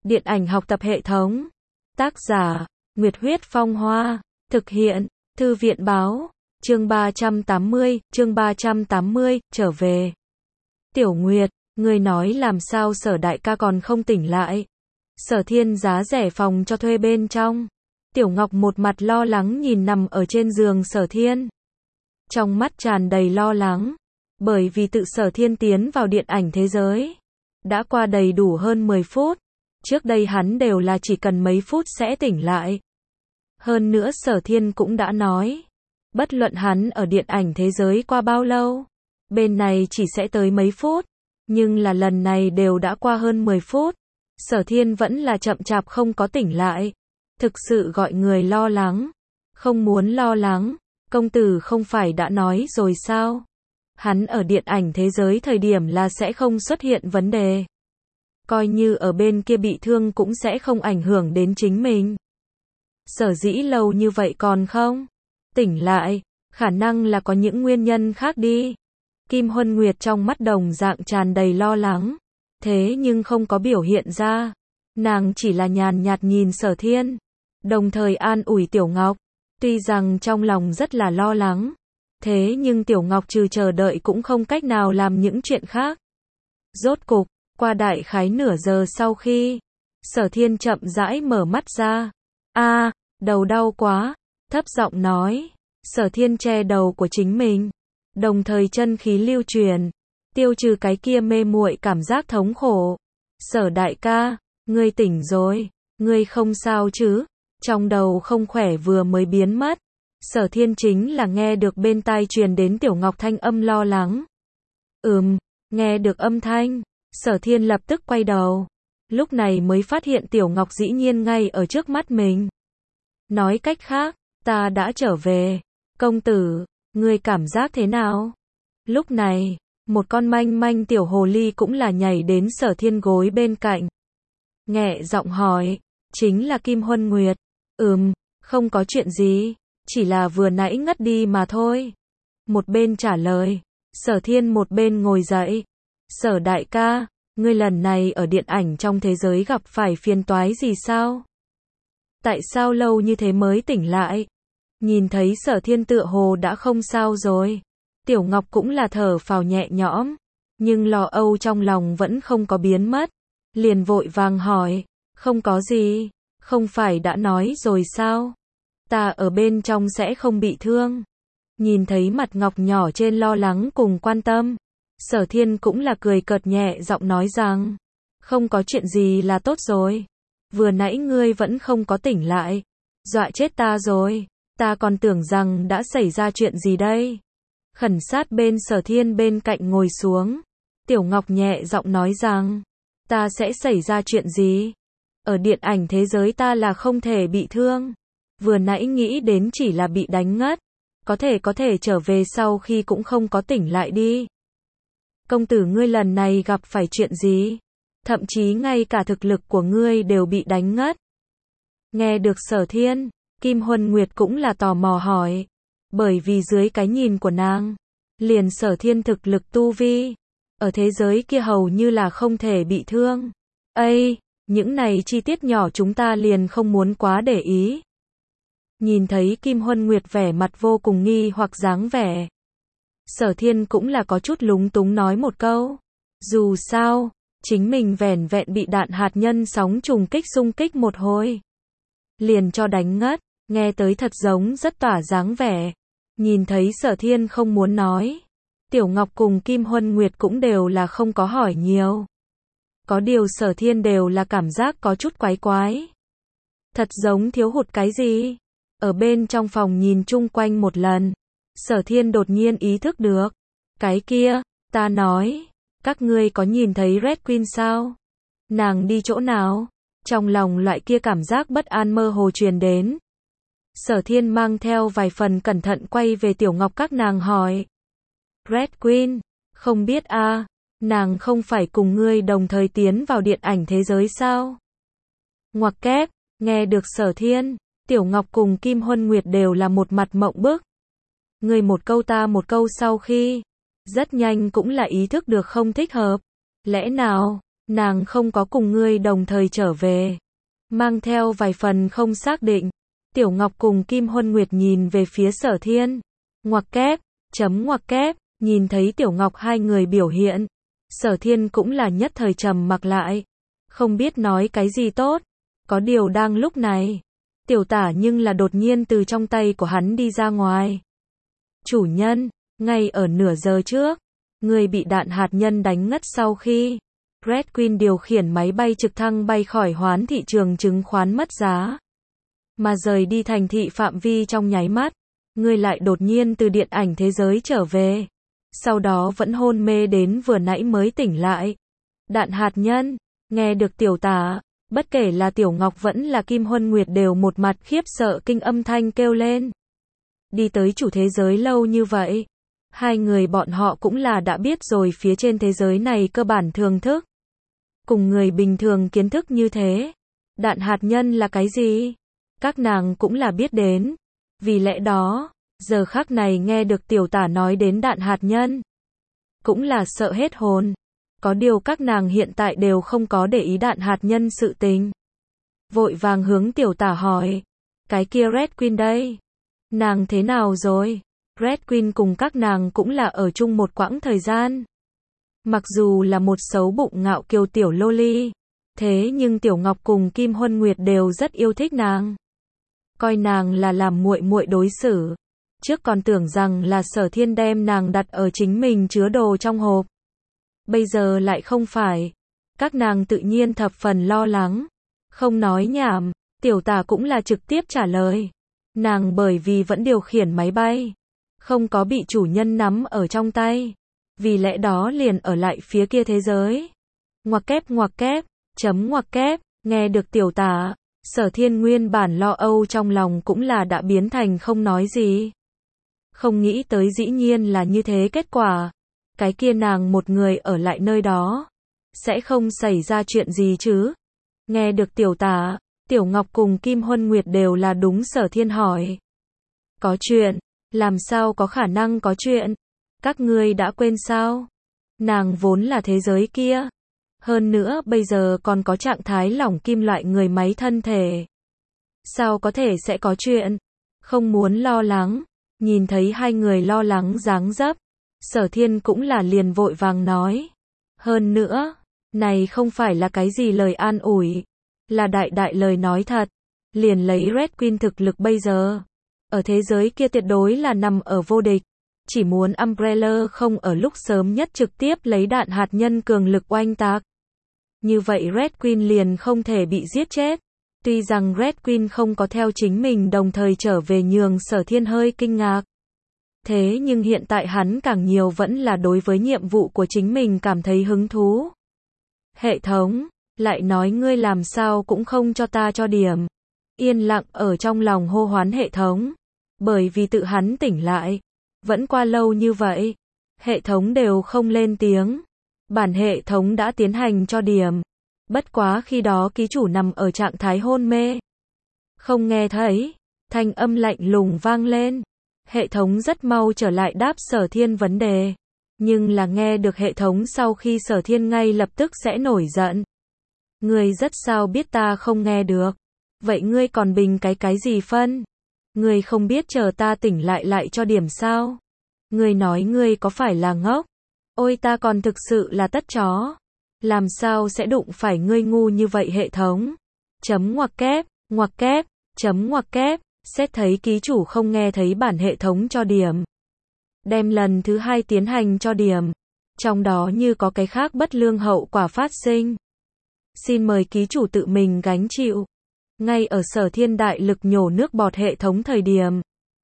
Điện ảnh học tập hệ thống. Tác giả, Nguyệt Huyết Phong Hoa. Thực hiện, Thư viện Báo. Chương 380, trở về. Tiểu Nguyệt, ngươi nói làm sao Sở đại ca còn không tỉnh lại? Sở Thiên giá rẻ phòng cho thuê bên trong. Tiểu Ngọc một mặt lo lắng nhìn nằm ở trên giường Sở Thiên. Trong mắt tràn đầy lo lắng, bởi vì tự Sở Thiên tiến vào điện ảnh thế giới đã qua đầy đủ hơn 10 phút. Trước đây hắn đều là chỉ cần mấy phút sẽ tỉnh lại. Hơn nữa Sở Thiên cũng đã nói, bất luận hắn ở điện ảnh thế giới qua bao lâu, bên này chỉ sẽ tới mấy phút. Nhưng là lần này đều đã qua hơn 10 phút. Sở Thiên vẫn là chậm chạp không có tỉnh lại. Thực sự gọi người lo lắng. Không muốn lo lắng, công tử không phải đã nói rồi sao? Hắn ở điện ảnh thế giới thời điểm là sẽ không xuất hiện vấn đề. Coi như ở bên kia bị thương cũng sẽ không ảnh hưởng đến chính mình. Sở dĩ lâu như vậy còn không tỉnh lại, khả năng là có những nguyên nhân khác đi. Kim Huân Nguyệt trong mắt đồng dạng tràn đầy lo lắng, thế nhưng không có biểu hiện ra. Nàng chỉ là nhàn nhạt nhìn Sở Thiên, đồng thời an ủi Tiểu Ngọc. Tuy rằng trong lòng rất là lo lắng, thế nhưng Tiểu Ngọc trừ chờ đợi cũng không cách nào làm những chuyện khác. Rốt cục, qua đại khái nửa giờ sau khi Sở Thiên chậm rãi mở mắt ra. Đầu đau quá, thấp giọng nói. Sở Thiên che đầu của chính mình, đồng thời chân khí lưu truyền, tiêu trừ cái kia mê muội cảm giác thống khổ. Sở đại ca, ngươi tỉnh rồi, ngươi không sao chứ? Trong đầu không khỏe vừa mới biến mất. Sở Thiên chính là nghe được bên tai truyền đến Tiểu Ngọc thanh âm lo lắng. Nghe được âm thanh, Sở Thiên lập tức quay đầu. Lúc này mới phát hiện Tiểu Ngọc dĩ nhiên ngay ở trước mắt mình. Nói cách khác, ta đã trở về. Công tử, ngươi cảm giác thế nào? Lúc này, một con manh manh tiểu hồ ly cũng là nhảy đến Sở Thiên gối bên cạnh. Nhẹ giọng hỏi, chính là Kim Huân Nguyệt. Không có chuyện gì, chỉ là vừa nãy ngất đi mà thôi. Một bên trả lời, Sở Thiên một bên ngồi dậy. Sở đại ca, ngươi lần này ở điện ảnh trong thế giới gặp phải phiền toái gì sao? Tại sao lâu như thế mới tỉnh lại? Nhìn thấy Sở Thiên tựa hồ đã không sao rồi, Tiểu Ngọc cũng là thở phào nhẹ nhõm, nhưng lo âu trong lòng vẫn không có biến mất. Liền vội vàng hỏi, không có gì, không phải đã nói rồi sao? Ta ở bên trong sẽ không bị thương. Nhìn thấy mặt Ngọc nhỏ trên lo lắng cùng quan tâm, Sở Thiên cũng là cười cợt nhẹ giọng nói rằng, không có chuyện gì là tốt rồi. Vừa nãy ngươi vẫn không có tỉnh lại, dọa chết ta rồi, ta còn tưởng rằng đã xảy ra chuyện gì đây. Khẩn sát bên Sở Thiên bên cạnh ngồi xuống, Tiểu Ngọc nhẹ giọng nói rằng, ta sẽ xảy ra chuyện gì? Ở điện ảnh thế giới ta là không thể bị thương. Vừa nãy nghĩ đến chỉ là bị đánh ngất, có thể trở về sau khi cũng không có tỉnh lại đi. Công tử ngươi lần này gặp phải chuyện gì? Thậm chí ngay cả thực lực của ngươi đều bị đánh ngất. Nghe được Sở Thiên, Kim Huân Nguyệt cũng là tò mò hỏi. Bởi vì dưới cái nhìn của nàng, liền Sở Thiên thực lực tu vi ở thế giới kia hầu như là không thể bị thương. Những này chi tiết nhỏ chúng ta liền không muốn quá để ý. Nhìn thấy Kim Huân Nguyệt vẻ mặt vô cùng nghi hoặc dáng vẻ, Sở Thiên cũng là có chút lúng túng nói một câu. Dù sao, chính mình vẻn vẹn bị đạn hạt nhân sóng trùng kích xung kích một hồi, liền cho đánh ngất, nghe tới thật giống rất tỏa dáng vẻ. Nhìn thấy Sở Thiên không muốn nói, Tiểu Ngọc cùng Kim Huân Nguyệt cũng đều là không có hỏi nhiều. Có điều Sở Thiên đều là cảm giác có chút quái quái. Thật giống thiếu hụt cái gì. Ở bên trong phòng nhìn chung quanh một lần, Sở Thiên đột nhiên ý thức được. Cái kia, ta nói, các ngươi có nhìn thấy Red Queen sao? Nàng đi chỗ nào? Trong lòng loại kia cảm giác bất an mơ hồ truyền đến. Sở Thiên mang theo vài phần cẩn thận quay về Tiểu Ngọc các nàng hỏi. Red Queen, không biết nàng không phải cùng ngươi đồng thời tiến vào điện ảnh thế giới sao? Ngoặc kép, nghe được Sở Thiên, Tiểu Ngọc cùng Kim Huân Nguyệt đều là một mặt mộng bức. Ngươi một câu ta một câu sau khi, rất nhanh cũng là ý thức được không thích hợp. Lẽ nào, Nàng không có cùng ngươi đồng thời trở về. Mang theo vài phần không xác định. Tiểu Ngọc cùng Kim Huân Nguyệt nhìn về phía Sở Thiên. Ngoặc kép, ngoặc kép, nhìn thấy Tiểu Ngọc hai người biểu hiện. Sở Thiên cũng là nhất thời trầm mặc lại. Không biết nói cái gì tốt. Có điều đang lúc này. Tiểu Tả nhưng là đột nhiên từ trong tay của hắn đi ra ngoài. Chủ nhân, ngay ở nửa giờ trước. Người bị đạn hạt nhân đánh ngất sau khi Red Queen điều khiển máy bay trực thăng bay khỏi hoán thị trường chứng khoán mất giá. Mà rời đi thành thị phạm vi trong nháy mắt. Ngươi lại đột nhiên từ điện ảnh thế giới trở về. Sau đó vẫn hôn mê đến vừa nãy mới tỉnh lại. Đạn hạt nhân, nghe được Tiểu Tả, bất kể là Tiểu Ngọc vẫn là Kim Huân Nguyệt đều một mặt khiếp sợ kinh âm thanh kêu lên. Đi tới chủ thế giới lâu như vậy. Hai người bọn họ cũng là đã biết rồi phía trên thế giới này cơ bản thường thức. Cùng người bình thường kiến thức như thế. Đạn hạt nhân là cái gì? Các nàng cũng là biết đến. Vì lẽ đó, giờ khắc này nghe được Tiểu Tả nói đến đạn hạt nhân. Cũng là sợ hết hồn. Có điều các nàng hiện tại đều không có để ý đạn hạt nhân sự tình. Vội vàng hướng Tiểu Tả hỏi. Cái kia Red Queen đây. Nàng thế nào rồi? Red Queen cùng các nàng cũng là ở chung một quãng thời gian. Mặc dù là một xấu bụng ngạo kiều tiểu loli. Thế nhưng Tiểu Ngọc cùng Kim Huân Nguyệt đều rất yêu thích nàng. Coi nàng là làm muội muội đối xử. Trước còn tưởng rằng là Sở Thiên đem nàng đặt ở chính mình chứa đồ trong hộp. Bây giờ lại không phải. Các nàng tự nhiên thập phần lo lắng. Không nói nhảm, Tiểu Tả cũng là trực tiếp trả lời. Nàng bởi vì vẫn điều khiển máy bay. Không có bị chủ nhân nắm ở trong tay. Vì lẽ đó liền ở lại phía kia thế giới. Ngoặc kép, ngoặc kép, nghe được Tiểu Tả. Sở Thiên nguyên bản lo âu trong lòng cũng là đã biến thành không nói gì. Không nghĩ tới dĩ nhiên là như thế kết quả. Cái kia nàng một người ở lại nơi đó. Sẽ không xảy ra chuyện gì chứ. Nghe được Tiểu Tả, Tiểu Ngọc cùng Kim Huân Nguyệt đều là đúng Sở Thiên hỏi. Có chuyện, làm sao có khả năng có chuyện. Các ngươi đã quên sao? Nàng vốn là thế giới kia. Hơn nữa bây giờ còn có trạng thái lỏng kim loại người máy thân thể. Sao có thể sẽ có chuyện? Không muốn lo lắng. Nhìn thấy hai người lo lắng dáng dấp. Sở Thiên cũng là liền vội vàng nói. Hơn nữa, này không phải là cái gì lời an ủi. Là đại lời nói thật. Liền lấy Red Queen thực lực bây giờ. Ở thế giới kia tuyệt đối là nằm ở vô địch. Chỉ muốn Umbrella không ở lúc sớm nhất trực tiếp lấy đạn hạt nhân cường lực oanh tạc. Như vậy Red Queen liền không thể bị giết chết. Tuy rằng Red Queen không có theo chính mình đồng thời trở về nhường Sở Thiên hơi kinh ngạc. Thế nhưng hiện tại hắn càng nhiều vẫn là đối với nhiệm vụ của chính mình cảm thấy hứng thú. Hệ thống, lại nói ngươi làm sao cũng không cho ta cho điểm. Yên lặng ở trong lòng hô hoán hệ thống. Bởi vì tự hắn tỉnh lại. Vẫn qua lâu như vậy. Hệ thống đều không lên tiếng. Bản hệ thống đã tiến hành cho điểm. Bất quá khi đó ký chủ nằm ở trạng thái hôn mê. Không nghe thấy. Thanh âm lạnh lùng vang lên. Hệ thống rất mau trở lại đáp Sở Thiên vấn đề. Nhưng là nghe được hệ thống sau khi Sở Thiên ngay lập tức sẽ nổi giận. Ngươi rất sao biết ta không nghe được. Vậy ngươi còn bình cái gì phân? Ngươi không biết chờ ta tỉnh lại cho điểm sao? Ngươi nói ngươi có phải là ngốc? Ôi ta còn thực sự là tất chó. Làm sao sẽ đụng phải ngươi ngu như vậy hệ thống? Ngoặc kép, ngoặc kép, xét thấy ký chủ không nghe thấy bản hệ thống cho điểm. Đem lần thứ hai tiến hành cho điểm. Trong đó như có cái khác bất lương hậu quả phát sinh. Xin mời ký chủ tự mình gánh chịu. Ngay ở Sở Thiên đại lực nhổ nước bọt hệ thống thời điểm.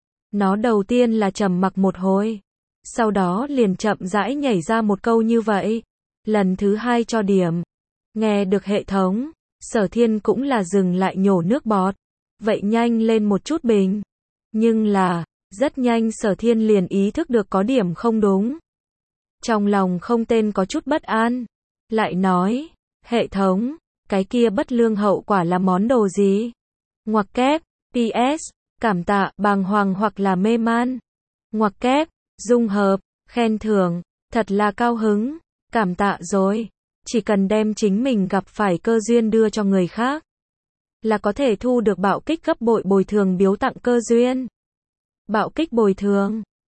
Nó đầu tiên là trầm mặc một hồi. Sau đó liền chậm rãi nhảy ra một câu như vậy. Lần thứ hai cho điểm. Nghe được hệ thống. Sở Thiên cũng là dừng lại nhổ nước bọt. Vậy nhanh lên một chút bình. Nhưng là, rất nhanh Sở Thiên liền ý thức được có điểm không đúng. Trong lòng không tên có chút bất an. Lại nói, hệ thống, cái kia bất lương hậu quả là món đồ gì? Ngoặc kép, PS, cảm tạ, bàng hoàng hoặc là mê man. Ngoặc kép, dung hợp, khen thưởng, thật là cao hứng, cảm tạ rồi. Chỉ cần đem chính mình gặp phải cơ duyên đưa cho người khác, là có thể thu được bạo kích gấp bội bồi thường biếu tặng cơ duyên. Bạo kích bồi thường.